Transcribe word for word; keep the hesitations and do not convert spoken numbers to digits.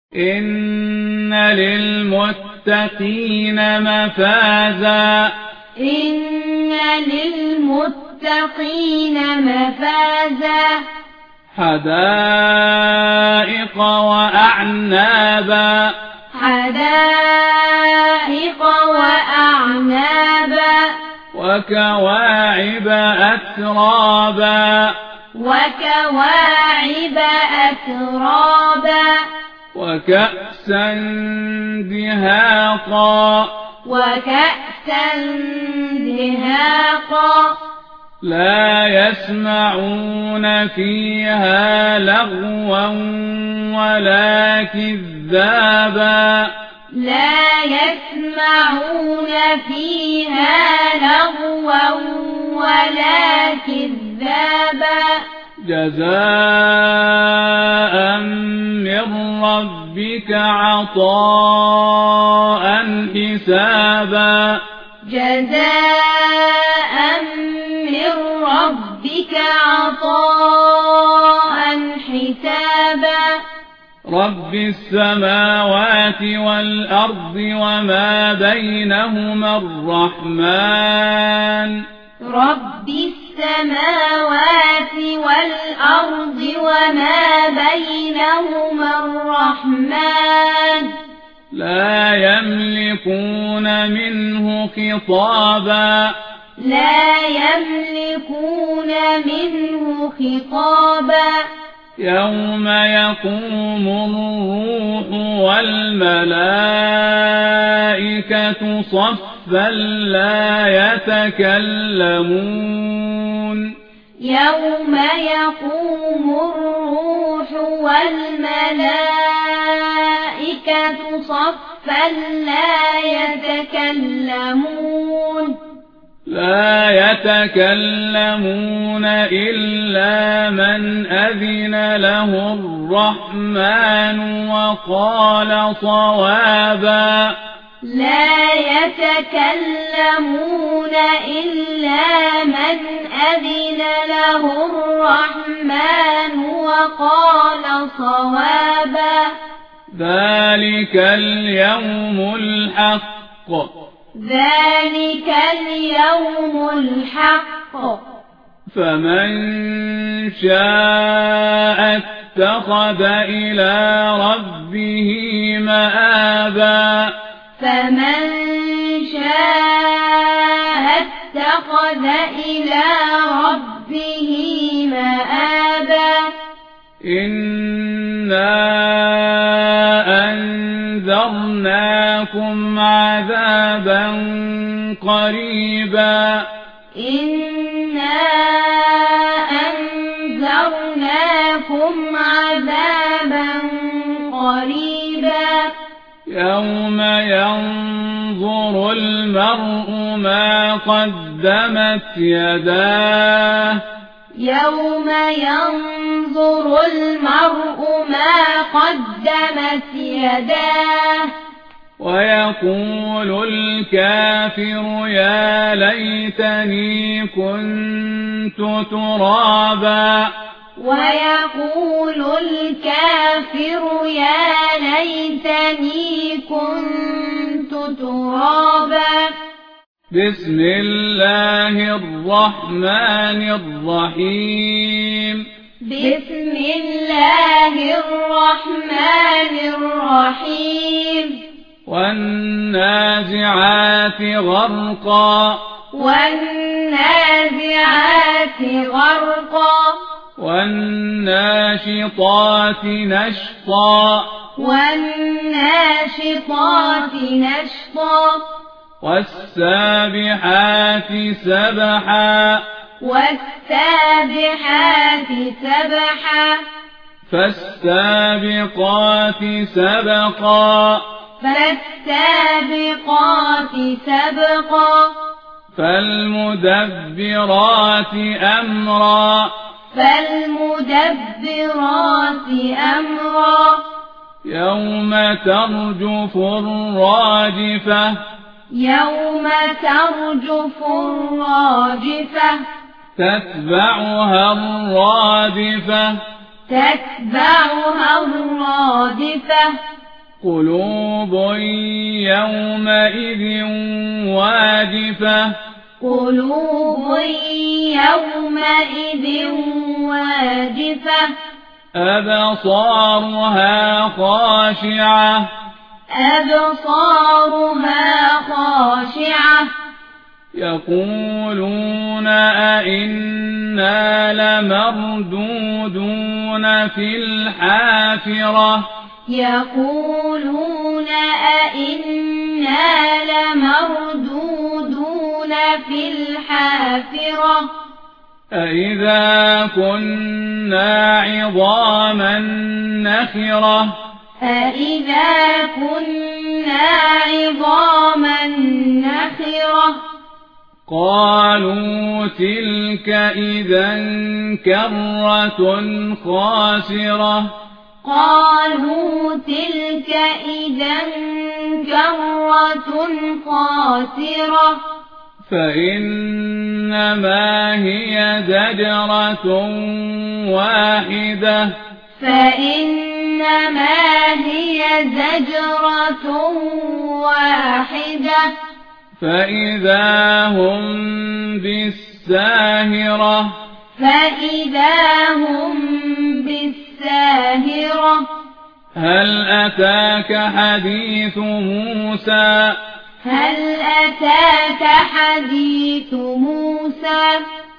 إن للمتقين مفازا إن للمتقين مفازا حدائق وأعنابا حدائق وأعنابا وكواعب أترابا وكواعب أترابا وكأسا دهاقا وكأسا دهاقا لا يسمعون فيها لغوا ولا كذابا لا يسمعون فيها لغوا ولا كذابا جزاء من ربك عطاء حسابا جزاء من ربك عطاء حسابا رب السماوات والأرض وما بينهما الرحمن رب السماوات والأرض وما بينهما الرحمن لا يملكون منه خطابا لا يملكون منه خطابا يوم يقوم الروح والملائكة صفا لا يتكلمون يوم يقوم الروح والملائكة صفا لا يتكلمون لا يتكلمون إلا من أذن له الرحمن وقال صوابا لا يتكلمون إلا من أذن له الرحمن وقال صوابا ذلك اليوم الحق ذلك اليوم الحق فمن شاء اتخذ إلى ربه مآبا فمن شاء اتخذ إلى ربه مآبا إنا أنذرناكم عذابا قريبا إنا أنذرناكم عذابا قريبا يوم ينظر المرء ما قدمت يداه يوم ينظر المرء ما قدمت يداه ويقول الكافر يا ليتني كنت ترابا ويقول الكافر يا ليتني كنت ترابا بسم الله الرحمن الرحيم بسم الله الرحمن الرحيم والنازعات غرقا والنازعات غرقا والناشطات نشطا والناشطات نشطا والسابحات سبحا والسابحات سبحا فالسابقات سبقا فالسابقات سبقا فالمدبرات أمرا فالمدبرات أمرا يوم ترجف الراجفة يوم ترجف الراجفة تتبعها الرادفة تتبعها الرادفة قلوب يومئذ واجفة قلوب يومئذ واجفة أبصارها خاشعة أبصارها خاشعة يقولون أئنا لمردودون في الحافرة يقولون أئنا لمردودون في الحافرة أئذا كنا عظاما نخرة أئذا كنا عظاما نخرة قالوا تلك إذا كرة خاسرة قالوا تلك إذا كرة خاسرة فإنما هي زجرة واحدة فإنما هي زجرة واحدة فإذا هم بالساهرة فإذا هم بالساهرة هل أتاك حديث موسى هل أتاك حديث موسى